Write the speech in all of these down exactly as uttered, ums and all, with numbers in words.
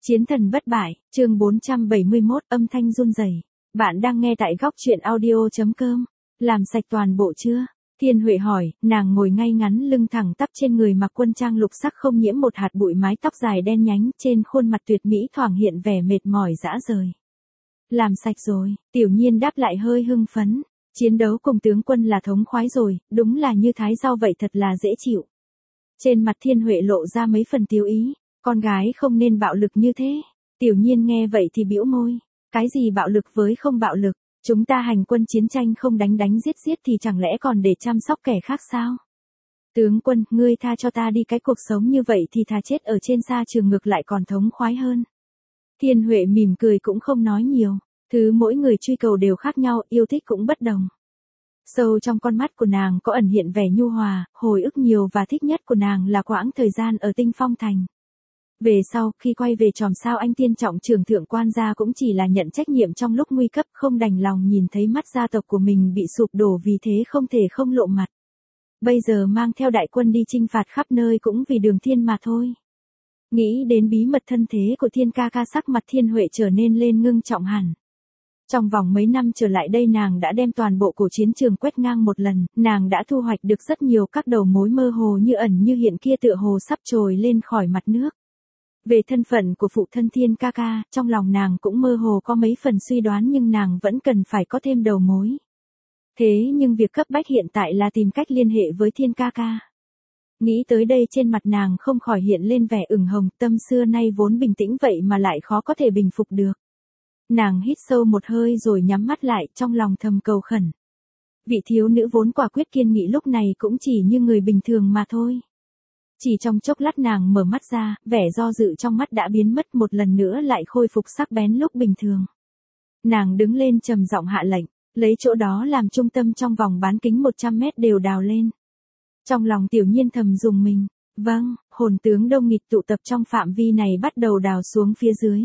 Chiến thần bất bại, chương bốn trăm bảy mươi mốt, âm thanh run rẩy. Bạn đang nghe tại góc truyện audio.com. Làm sạch toàn bộ chưa? Thiên Huệ hỏi, nàng ngồi ngay ngắn lưng thẳng tắp trên người mặc quân trang lục sắc không nhiễm một hạt bụi, mái tóc dài đen nhánh, trên khuôn mặt tuyệt mỹ thoảng hiện vẻ mệt mỏi rã rời. Làm sạch rồi, Tiểu Nhiên đáp lại hơi hưng phấn. Chiến đấu cùng tướng quân là thống khoái rồi, đúng là như thái rau vậy, thật là dễ chịu. Trên mặt Thiên Huệ lộ ra mấy phần tiêu ý. Con gái không nên bạo lực như thế. Tiểu Nhiên nghe vậy thì bĩu môi. Cái gì bạo lực với không bạo lực? Chúng ta hành quân chiến tranh không đánh đánh giết giết thì chẳng lẽ còn để chăm sóc kẻ khác sao? Tướng quân, ngươi tha cho ta đi, cái cuộc sống như vậy thì thà chết ở trên sa trường ngược lại còn thống khoái hơn. Thiên Huệ mỉm cười cũng không nói nhiều. Thứ mỗi người truy cầu đều khác nhau, yêu thích cũng bất đồng. Sâu trong con mắt của nàng có ẩn hiện vẻ nhu hòa, hồi ức nhiều và thích nhất của nàng là quãng thời gian ở Tinh Phong Thành. Về sau, khi quay về chòm sao anh tiên trọng trưởng thượng quan gia cũng chỉ là nhận trách nhiệm trong lúc nguy cấp, không đành lòng nhìn thấy mắt gia tộc của mình bị sụp đổ, vì thế không thể không lộ mặt. Bây giờ mang theo đại quân đi chinh phạt khắp nơi cũng vì Đường Thiên mà thôi. Nghĩ đến bí mật thân thế của Thiên ca ca, sắc mặt Thiên Huệ trở nên lên ngưng trọng hẳn. Trong vòng mấy năm trở lại đây nàng đã đem toàn bộ cổ chiến trường quét ngang một lần, nàng đã thu hoạch được rất nhiều các đầu mối mơ hồ như ẩn như hiện kia, tựa hồ sắp trồi lên khỏi mặt nước. Về thân phận của phụ thân Thiên ca ca, trong lòng nàng cũng mơ hồ có mấy phần suy đoán, nhưng nàng vẫn cần phải có thêm đầu mối. Thế nhưng việc cấp bách hiện tại là tìm cách liên hệ với Thiên ca ca. Nghĩ tới đây trên mặt nàng không khỏi hiện lên vẻ ửng hồng, tâm xưa nay vốn bình tĩnh vậy mà lại khó có thể bình phục được. Nàng hít sâu một hơi rồi nhắm mắt lại, trong lòng thầm cầu khẩn. Vị thiếu nữ vốn quả quyết kiên nghị lúc này cũng chỉ như người bình thường mà thôi. Chỉ trong chốc lát nàng mở mắt ra, vẻ do dự trong mắt đã biến mất, một lần nữa lại khôi phục sắc bén lúc bình thường. Nàng đứng lên trầm giọng hạ lệnh, lấy chỗ đó làm trung tâm trong vòng bán kính một trăm mét đều đào lên. Trong lòng Tiểu Nhiên thầm dùng mình, vâng, hồn tướng đông nghịt tụ tập trong phạm vi này bắt đầu đào xuống phía dưới.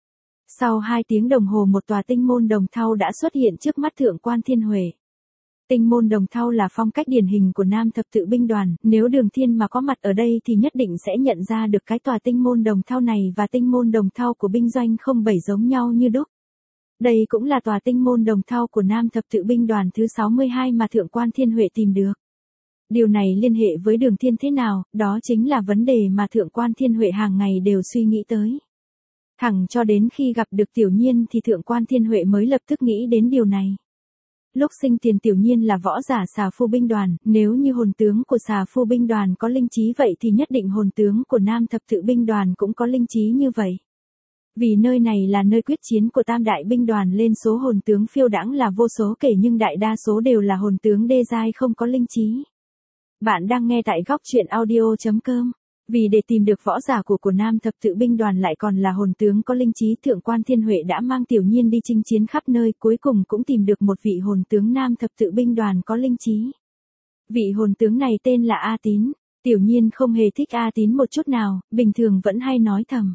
Sau hai tiếng đồng hồ một tòa tinh môn đồng thau đã xuất hiện trước mắt thượng quan Thiên Huệ. Tinh môn đồng thau là phong cách điển hình của Nam thập tự binh đoàn, nếu Đường Thiên mà có mặt ở đây thì nhất định sẽ nhận ra được cái tòa tinh môn đồng thau này và tinh môn đồng thau của binh doanh không bảy giống nhau như đúc. Đây cũng là tòa tinh môn đồng thau của Nam thập tự binh đoàn thứ sáu mươi hai mà thượng quan Thiên Huệ tìm được. Điều này liên hệ với Đường Thiên thế nào, đó chính là vấn đề mà thượng quan Thiên Huệ hàng ngày đều suy nghĩ tới. Thẳng cho đến khi gặp được Tiểu Nhiên thì thượng quan Thiên Huệ mới lập tức nghĩ đến điều này. Lúc sinh tiền Tiểu Nhiên là võ giả xà phu binh đoàn, nếu như hồn tướng của xà phu binh đoàn có linh trí vậy thì nhất định hồn tướng của Nam thập tự binh đoàn cũng có linh trí như vậy. Vì nơi này là nơi quyết chiến của tam đại binh đoàn, lên số hồn tướng phiêu đãng là vô số kể, nhưng đại đa số đều là hồn tướng đê giai không có linh trí. Bạn đang nghe tại góc truyện audio.com. Vì để tìm được võ giả của của Nam thập tự binh đoàn lại còn là hồn tướng có linh trí, thượng quan Thiên Huệ đã mang Tiểu Nhiên đi chinh chiến khắp nơi, cuối cùng cũng tìm được một vị hồn tướng Nam thập tự binh đoàn có linh trí. Vị hồn tướng này tên là A Tín. Tiểu Nhiên không hề thích A Tín một chút nào, bình thường vẫn hay nói thầm.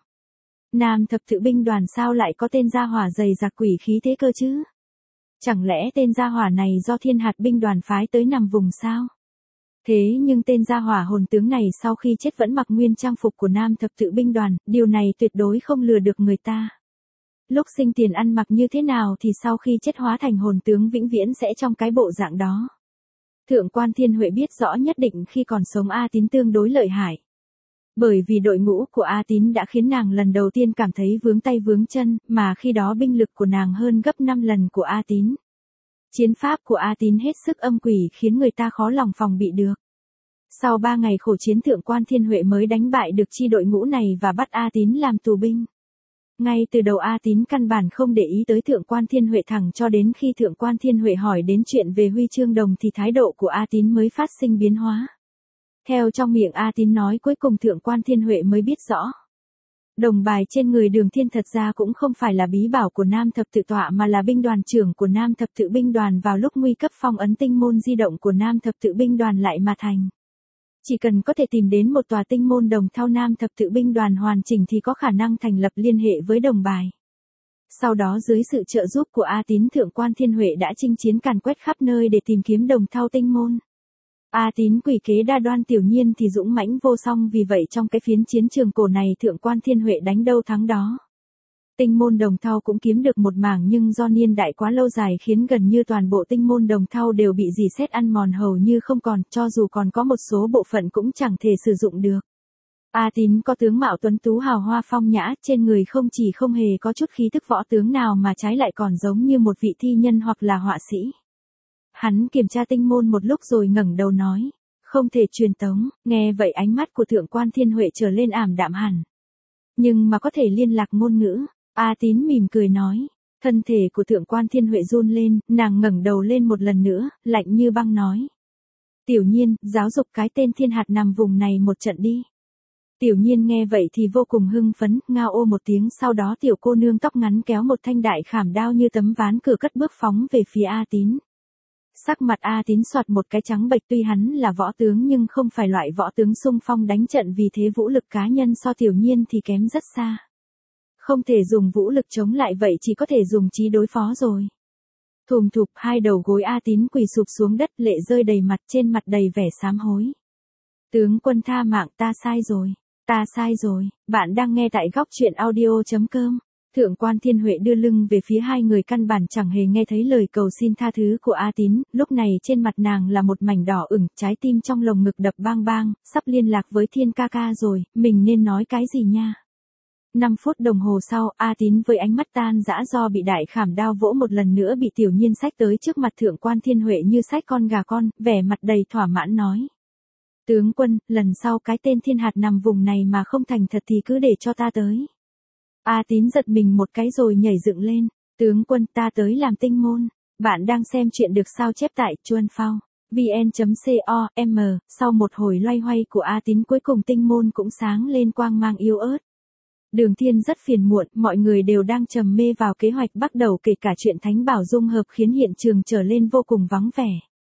Nam thập tự binh đoàn sao lại có tên gia hỏa dày dặc quỷ khí thế cơ chứ? Chẳng lẽ tên gia hỏa này do Thiên hạt binh đoàn phái tới nằm vùng sao? Thế nhưng tên gia hỏa hồn tướng này sau khi chết vẫn mặc nguyên trang phục của Nam thập tự binh đoàn, điều này tuyệt đối không lừa được người ta. Lúc sinh tiền ăn mặc như thế nào thì sau khi chết hóa thành hồn tướng vĩnh viễn sẽ trong cái bộ dạng đó. Thượng quan Thiên Huệ biết rõ nhất định khi còn sống A Tín tương đối lợi hại. Bởi vì đội ngũ của A Tín đã khiến nàng lần đầu tiên cảm thấy vướng tay vướng chân, mà khi đó binh lực của nàng hơn gấp năm lần của A Tín. Chiến pháp của A Tín hết sức âm quỷ khiến người ta khó lòng phòng bị được. Sau ba ngày khổ chiến, thượng quan Thiên Huệ mới đánh bại được chi đội ngũ này và bắt A Tín làm tù binh. Ngay từ đầu A Tín căn bản không để ý tới thượng quan Thiên Huệ, thẳng cho đến khi thượng quan Thiên Huệ hỏi đến chuyện về huy chương đồng thì thái độ của A Tín mới phát sinh biến hóa. Theo trong miệng A Tín nói, cuối cùng thượng quan Thiên Huệ mới biết rõ. Đồng bài trên người Đường Thiên thật ra cũng không phải là bí bảo của Nam thập tự tọa mà là binh đoàn trưởng của Nam thập tự binh đoàn vào lúc nguy cấp phong ấn tinh môn di động của Nam thập tự binh đoàn lại mà thành. Chỉ cần có thể tìm đến một tòa tinh môn đồng thau Nam thập tự binh đoàn hoàn chỉnh thì có khả năng thành lập liên hệ với đồng bài. Sau đó dưới sự trợ giúp của A Tín, thượng quan Thiên Huệ đã chinh chiến càn quét khắp nơi để tìm kiếm đồng thau tinh môn. A Tín quỷ kế đa đoan, Tiểu Nhiên thì dũng mãnh vô song, vì vậy trong cái phiến chiến trường cổ này thượng quan Thiên Huệ đánh đâu thắng đó. Tinh môn Đồng Thau cũng kiếm được một mảng, nhưng do niên đại quá lâu dài khiến gần như toàn bộ tinh môn Đồng Thau đều bị rỉ sét ăn mòn hầu như không còn, cho dù còn có một số bộ phận cũng chẳng thể sử dụng được. A Tín có tướng mạo tuấn tú hào hoa phong nhã, trên người không chỉ không hề có chút khí tức võ tướng nào mà trái lại còn giống như một vị thi nhân hoặc là họa sĩ. Hắn kiểm tra tinh môn một lúc rồi ngẩng đầu nói, không thể truyền tống. Nghe vậy ánh mắt của thượng quan Thiên Huệ trở lên ảm đạm hẳn. Nhưng mà có thể liên lạc ngôn ngữ. A Tín mỉm cười nói. Thân thể của thượng quan Thiên Huệ run lên, nàng ngẩng đầu lên một lần nữa, lạnh như băng nói. Tiểu Nhiên, giáo dục cái tên thiên hạt nằm vùng này một trận đi. Tiểu Nhiên nghe vậy thì vô cùng hưng phấn, ngao ô một tiếng, sau đó tiểu cô nương tóc ngắn kéo một thanh đại khảm đao như tấm ván cửa cất bước phóng về phía A Tín. Sắc mặt A Tín xoạt một cái trắng bệch, tuy hắn là võ tướng nhưng không phải loại võ tướng xung phong đánh trận, vì thế vũ lực cá nhân so Tiểu Nhiên thì kém rất xa. Không thể dùng vũ lực chống lại vậy chỉ có thể dùng trí đối phó rồi. Thùm thụp, hai đầu gối A Tín quỳ sụp xuống đất, lệ rơi đầy mặt, trên mặt đầy vẻ sám hối. Tướng quân tha mạng, ta sai rồi, ta sai rồi. Bạn đang nghe tại góc truyện audio chấm com. Thượng quan Thiên Huệ đưa lưng về phía hai người, căn bản chẳng hề nghe thấy lời cầu xin tha thứ của A Tín, lúc này trên mặt nàng là một mảnh đỏ ửng, trái tim trong lồng ngực đập bang bang, sắp liên lạc với Thiên ca ca rồi, mình nên nói cái gì nha. năm phút đồng hồ sau, A Tín với ánh mắt tan dã do bị đại khảm đao vỗ một lần nữa bị Tiểu Nhiên xách tới trước mặt thượng quan Thiên Huệ như xách con gà con, vẻ mặt đầy thỏa mãn nói. Tướng quân, lần sau cái tên thiên hạt nằm vùng này mà không thành thật thì cứ để cho ta tới. A Tín giật mình một cái rồi nhảy dựng lên. Tướng quân, ta tới làm tinh môn. Bạn đang xem chuyện được sao chép tại chuan phao vn chấm com. Sau một hồi loay hoay của A Tín, cuối cùng tinh môn cũng sáng lên quang mang yếu ớt. Đường Thiên rất phiền muộn, mọi người đều đang trầm mê vào kế hoạch bắt đầu, kể cả chuyện Thánh Bảo dung hợp khiến hiện trường trở lên vô cùng vắng vẻ.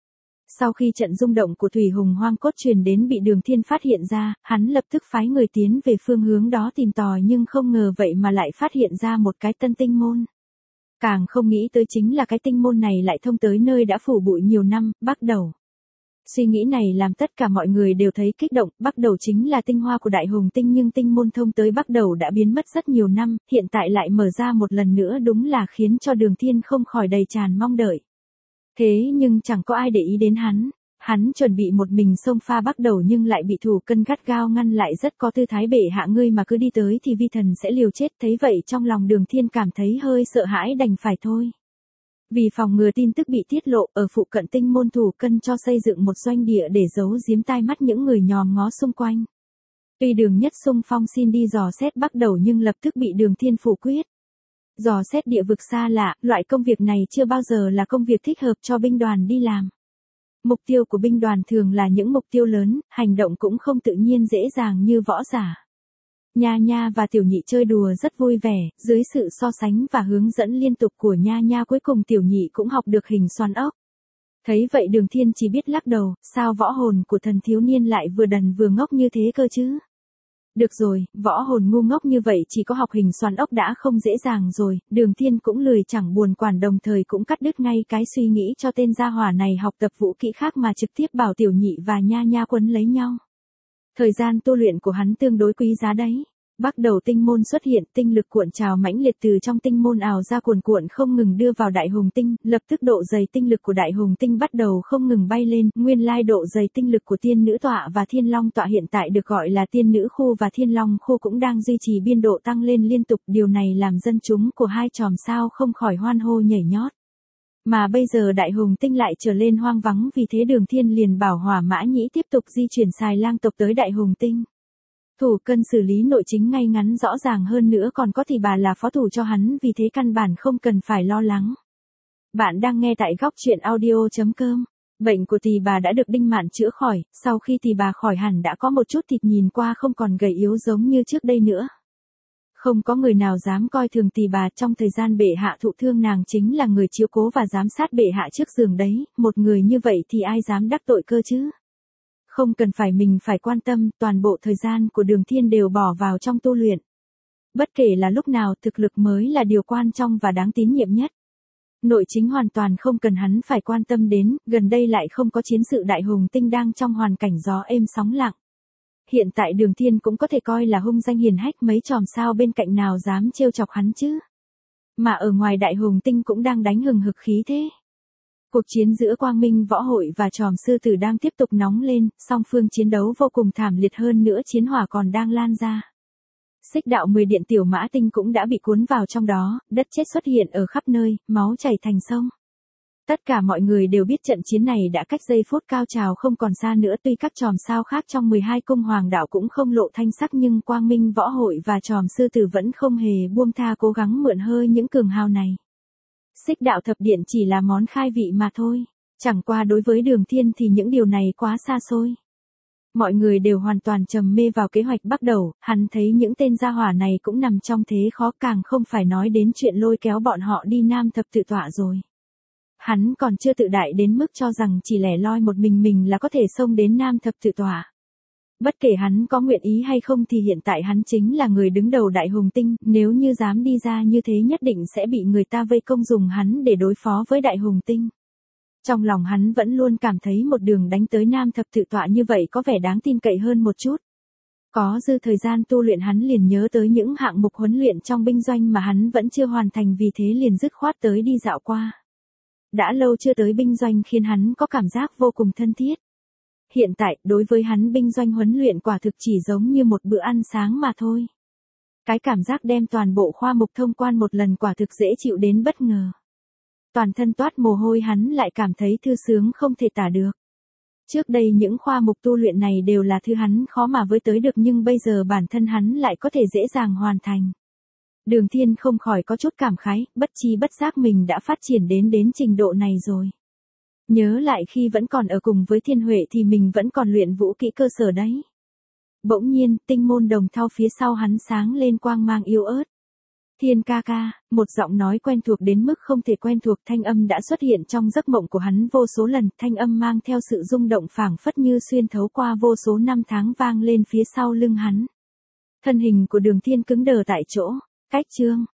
Sau khi trận rung động của Thủy Hùng Hoang Cốt truyền đến bị Đường Thiên phát hiện ra, hắn lập tức phái người tiến về phương hướng đó tìm tòi, nhưng không ngờ vậy mà lại phát hiện ra một cái tân tinh môn. Càng không nghĩ tới chính là cái tinh môn này lại thông tới nơi đã phủ bụi nhiều năm, Bắc Đầu. Suy nghĩ này làm tất cả mọi người đều thấy kích động, Bắc Đầu chính là tinh hoa của Đại Hùng Tinh, nhưng tinh môn thông tới Bắc Đầu đã biến mất rất nhiều năm, hiện tại lại mở ra một lần nữa, đúng là khiến cho Đường Thiên không khỏi đầy tràn mong đợi. Thế nhưng chẳng có ai để ý đến hắn, hắn chuẩn bị một mình xông pha Bắc Đầu nhưng lại bị thủ cân gắt gao ngăn lại, rất có tư thái bệ hạ, ngươi mà cứ đi tới thì vi thần sẽ liều chết. Thấy vậy trong lòng Đường Thiên cảm thấy hơi sợ hãi, đành phải thôi. Vì phòng ngừa tin tức bị tiết lộ, ở phụ cận tinh môn thủ cân cho xây dựng một doanh địa để giấu giếm tai mắt những người nhòm ngó xung quanh. Tuy Đường Nhất xung phong xin đi dò xét Bắc Đầu nhưng lập tức bị Đường Thiên phủ quyết. Dò xét địa vực xa lạ, loại công việc này chưa bao giờ là công việc thích hợp cho binh đoàn đi làm. Mục tiêu của binh đoàn thường là những mục tiêu lớn, hành động cũng không tự nhiên dễ dàng như võ giả. Nha Nha và Tiểu Nhị chơi đùa rất vui vẻ, dưới sự so sánh và hướng dẫn liên tục của Nha Nha, cuối cùng Tiểu Nhị cũng học được hình xoắn ốc. Thấy vậy Đường Thiên chỉ biết lắc đầu, sao võ hồn của thần thiếu niên lại vừa đần vừa ngốc như thế cơ chứ? Được rồi, võ hồn ngu ngốc như vậy chỉ có học hình xoắn ốc đã không dễ dàng rồi, Đường Thiên cũng lười chẳng buồn quản, đồng thời cũng cắt đứt ngay cái suy nghĩ cho tên gia hỏa này học tập vũ kỹ khác mà trực tiếp bảo Tiểu Nhị và Nha Nha quấn lấy nhau. Thời gian tu luyện của hắn tương đối quý giá đấy. Bắc Đầu tinh môn xuất hiện, tinh lực cuộn trào mãnh liệt từ trong tinh môn ào ra cuồn cuộn không ngừng đưa vào Đại Hùng Tinh, lập tức độ dày tinh lực của Đại Hùng Tinh bắt đầu không ngừng bay lên, nguyên lai độ dày tinh lực của Tiên Nữ Tọa và Thiên Long Tọa hiện tại được gọi là Tiên Nữ Khu và Thiên Long Khu cũng đang duy trì biên độ tăng lên liên tục, điều này làm dân chúng của hai chòm sao không khỏi hoan hô nhảy nhót. Mà bây giờ Đại Hùng Tinh lại trở lên hoang vắng, vì thế Đường Thiên liền bảo Hỏa Mã Nhĩ tiếp tục di chuyển xài lang tộc tới Đại Hùng Tinh. Thủ cân xử lý nội chính ngay ngắn rõ ràng hơn nữa, còn có thì bà là phó thủ cho hắn, vì thế căn bản không cần phải lo lắng. Bạn đang nghe tại góc truyện audio chấm com. Bệnh của tỳ bà đã được Đinh Mạn chữa khỏi, sau khi tỳ bà khỏi hẳn đã có một chút thịt, nhìn qua không còn gầy yếu giống như trước đây nữa. Không có người nào dám coi thường tỳ bà, trong thời gian bệ hạ thụ thương nàng chính là người chiếu cố và giám sát bệ hạ trước giường đấy, một người như vậy thì ai dám đắc tội cơ chứ? Không cần phải mình phải quan tâm, toàn bộ thời gian của Đường Thiên đều bỏ vào trong tu luyện. Bất kể là lúc nào, thực lực mới là điều quan trọng và đáng tín nhiệm nhất. Nội chính hoàn toàn không cần hắn phải quan tâm đến, gần đây lại không có chiến sự đại hùng tinh đang trong hoàn cảnh gió êm sóng lặng. Hiện tại Đường Thiên cũng có thể coi là hung danh hiền hách, mấy chòm sao bên cạnh nào dám trêu chọc hắn chứ. Mà ở ngoài đại hùng tinh cũng đang đánh hừng hực khí thế. Cuộc chiến giữa Quang Minh Võ Hội và chòm sư tử đang tiếp tục nóng lên, song phương chiến đấu vô cùng thảm liệt, hơn nữa chiến hỏa còn đang lan ra. Xích đạo mười điện tiểu mã tinh cũng đã bị cuốn vào trong đó, đất chết xuất hiện ở khắp nơi, máu chảy thành sông. Tất cả mọi người đều biết trận chiến này đã cách giây phút cao trào không còn xa nữa, tuy các chòm sao khác trong mười hai cung hoàng đạo cũng không lộ thanh sắc, nhưng Quang Minh Võ Hội và chòm sư tử vẫn không hề buông tha cố gắng mượn hơi những cường hào này. Xích đạo thập điện chỉ là món khai vị mà thôi, chẳng qua đối với Đường Thiên thì những điều này quá xa xôi. Mọi người đều hoàn toàn trầm mê vào kế hoạch bắt đầu, hắn thấy những tên gia hỏa này cũng nằm trong thế khó, càng không phải nói đến chuyện lôi kéo bọn họ đi Nam Thập Tự Tọa rồi. Hắn còn chưa tự đại đến mức cho rằng chỉ lẻ loi một mình mình là có thể xông đến Nam Thập Tự Tọa. Bất kể hắn có nguyện ý hay không thì hiện tại hắn chính là người đứng đầu đại hùng tinh, nếu như dám đi ra như thế nhất định sẽ bị người ta vây công dùng hắn để đối phó với đại hùng tinh. Trong lòng hắn vẫn luôn cảm thấy một đường đánh tới Nam Thập Tự Tọa như vậy có vẻ đáng tin cậy hơn một chút. Có dư thời gian tu luyện hắn liền nhớ tới những hạng mục huấn luyện trong binh doanh mà hắn vẫn chưa hoàn thành, vì thế liền dứt khoát tới đi dạo qua. Đã lâu chưa tới binh doanh khiến hắn có cảm giác vô cùng thân thiết. Hiện tại, đối với hắn binh doanh huấn luyện quả thực chỉ giống như một bữa ăn sáng mà thôi. Cái cảm giác đem toàn bộ khoa mục thông quan một lần quả thực dễ chịu đến bất ngờ. Toàn thân toát mồ hôi, hắn lại cảm thấy thư sướng không thể tả được. Trước đây những khoa mục tu luyện này đều là thứ hắn khó mà với tới được, nhưng bây giờ bản thân hắn lại có thể dễ dàng hoàn thành. Đường Thiên không khỏi có chút cảm khái, bất chi bất giác mình đã phát triển đến đến trình độ này rồi. Nhớ lại khi vẫn còn ở cùng với Thiên Huệ thì mình vẫn còn luyện vũ kỹ cơ sở đấy. Bỗng nhiên, tinh môn đồng thau phía sau hắn sáng lên quang mang yếu ớt. Thiên ca ca, một giọng nói quen thuộc đến mức không thể quen thuộc, thanh âm đã xuất hiện trong giấc mộng của hắn vô số lần, thanh âm mang theo sự rung động phảng phất như xuyên thấu qua vô số năm tháng vang lên phía sau lưng hắn. Thân hình của Đường Thiên cứng đờ tại chỗ, cách chương.